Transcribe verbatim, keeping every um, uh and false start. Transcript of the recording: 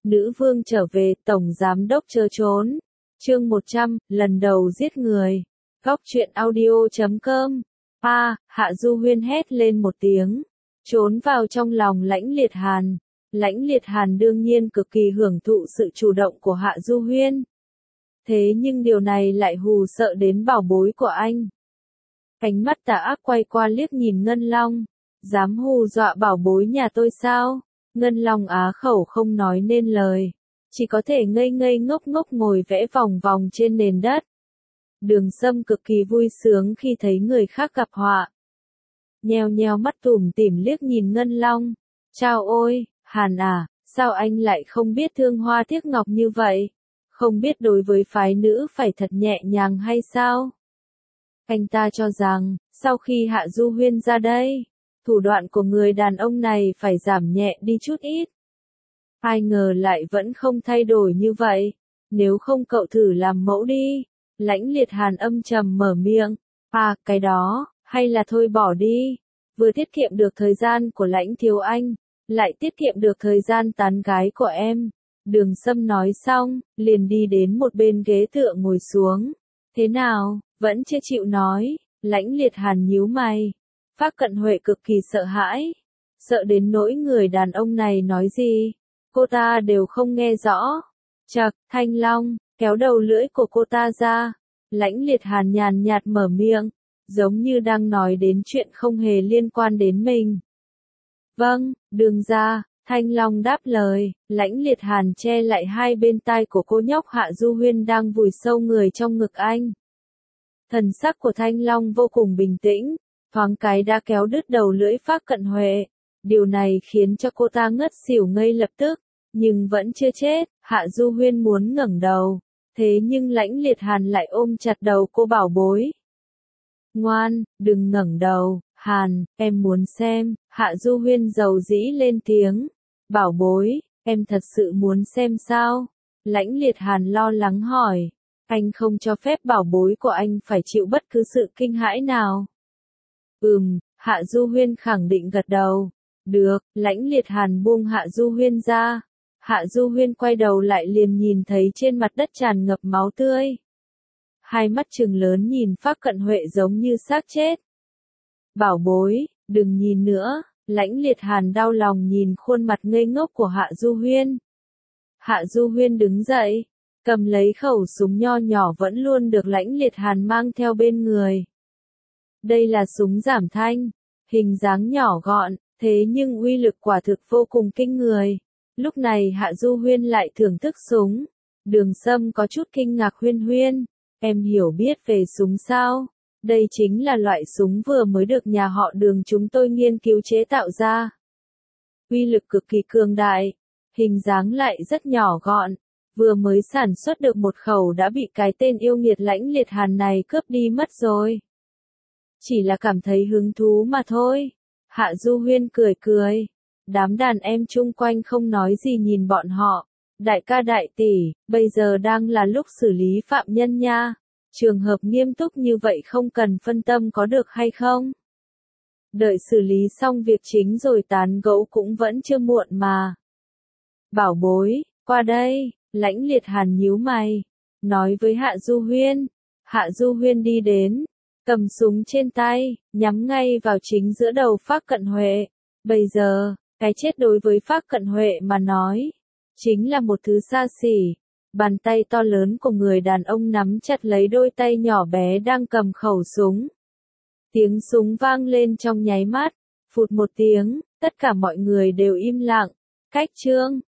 nữ vương trở về, tổng giám đốc chớ trốn. Chương một trăm, lần đầu giết người. Góc truyện audio chấm com. A, Hạ Du Huyên hét lên một tiếng, trốn vào trong lòng Lãnh Liệt Hàn. Lãnh Liệt Hàn đương nhiên cực kỳ hưởng thụ sự chủ động của Hạ Du Huyên. Thế nhưng điều này lại hù sợ đến bảo bối của anh. Ánh mắt tà ác quay qua liếc nhìn Ngân Long. Dám hù dọa bảo bối nhà tôi sao? Ngân Long á khẩu không nói nên lời. Chỉ có thể ngây ngây ngốc ngốc ngồi vẽ vòng vòng trên nền đất. Đường Sâm cực kỳ vui sướng khi thấy người khác gặp họa. Nheo nheo mắt tủm tỉm liếc nhìn Ngân Long. Chao ôi, Hàn à, sao anh lại không biết thương hoa tiếc ngọc như vậy? Không biết đối với phái nữ phải thật nhẹ nhàng hay sao? Anh ta cho rằng, sau khi Hạ Du Huyên ra đây, thủ đoạn của người đàn ông này phải giảm nhẹ đi chút ít. Ai ngờ lại vẫn không thay đổi như vậy. Nếu không cậu thử làm mẫu đi. Lãnh Liệt Hàn âm trầm mở miệng. À, cái đó, hay là thôi bỏ đi. Vừa tiết kiệm được thời gian của Lãnh thiếu anh, lại tiết kiệm được thời gian tán gái của em. Đường Sâm nói xong, liền đi đến một bên ghế tựa ngồi xuống. Thế nào, vẫn chưa chịu nói. Lãnh Liệt Hàn nhíu mày. Phác Cận Huệ cực kỳ sợ hãi. Sợ đến nỗi người đàn ông này nói gì, cô ta đều không nghe rõ. Chậc, Thanh Long, kéo đầu lưỡi của cô ta ra. Lãnh Liệt Hàn nhàn nhạt mở miệng, giống như đang nói đến chuyện không hề liên quan đến mình. Vâng, đường ra, Thanh Long đáp lời. Lãnh Liệt Hàn che lại hai bên tai của cô nhóc Hạ Du Huyên đang vùi sâu người trong ngực anh. Thần sắc của Thanh Long vô cùng bình tĩnh, thoáng cái đã kéo đứt đầu lưỡi Phác Cận Huệ. Điều này khiến cho cô ta ngất xỉu ngay lập tức, nhưng vẫn chưa chết. Hạ Du Huyên muốn ngẩng đầu, thế nhưng Lãnh Liệt Hàn lại ôm chặt đầu cô bảo bối. Ngoan, đừng ngẩng đầu, Hàn, em muốn xem. Hạ Du Huyên dầu dĩ lên tiếng. Bảo bối, em thật sự muốn xem sao? Lãnh Liệt Hàn lo lắng hỏi. Anh không cho phép bảo bối của anh phải chịu bất cứ sự kinh hãi nào. Ừm, Hạ Du Huyên khẳng định gật đầu. Được, Lãnh Liệt Hàn buông Hạ Du Huyên ra. Hạ Du Huyên quay đầu lại liền nhìn thấy trên mặt đất tràn ngập máu tươi. Hai mắt trừng lớn nhìn Phác Cận Huệ giống như xác chết. Bảo bối, đừng nhìn nữa. Lãnh Liệt Hàn đau lòng nhìn khuôn mặt ngây ngốc của Hạ Du Huyên. Hạ Du Huyên đứng dậy, cầm lấy khẩu súng nho nhỏ vẫn luôn được Lãnh Liệt Hàn mang theo bên người. Đây là súng giảm thanh, hình dáng nhỏ gọn, thế nhưng uy lực quả thực vô cùng kinh người. Lúc này Hạ Du Huyên lại thưởng thức súng. Đường Sâm có chút kinh ngạc. Huyên Huyên, em hiểu biết về súng sao? Đây chính là loại súng vừa mới được nhà họ Đường chúng tôi nghiên cứu chế tạo ra. Uy lực cực kỳ cường đại, hình dáng lại rất nhỏ gọn. Vừa mới sản xuất được một khẩu đã bị cái tên yêu nghiệt Lãnh Liệt Hàn này cướp đi mất rồi. Chỉ là cảm thấy hứng thú mà thôi. Hạ Du Huyên cười cười. Đám đàn em chung quanh không nói gì nhìn bọn họ. Đại ca đại tỷ, bây giờ đang là lúc xử lý phạm nhân nha. Trường hợp nghiêm túc như vậy không cần phân tâm có được hay không? Đợi xử lý xong việc chính rồi tán gẫu cũng vẫn chưa muộn mà. Bảo bối, qua đây. Lãnh Liệt Hàn nhíu mày, nói với Hạ Du Huyên. Hạ Du Huyên đi đến, cầm súng trên tay, nhắm ngay vào chính giữa đầu Phác Cận Huệ. Bây giờ, cái chết đối với Phác Cận Huệ mà nói, chính là một thứ xa xỉ. Bàn tay to lớn của người đàn ông nắm chặt lấy đôi tay nhỏ bé đang cầm khẩu súng. Tiếng súng vang lên trong nháy mắt, phụt một tiếng, tất cả mọi người đều im lặng. Cách chương,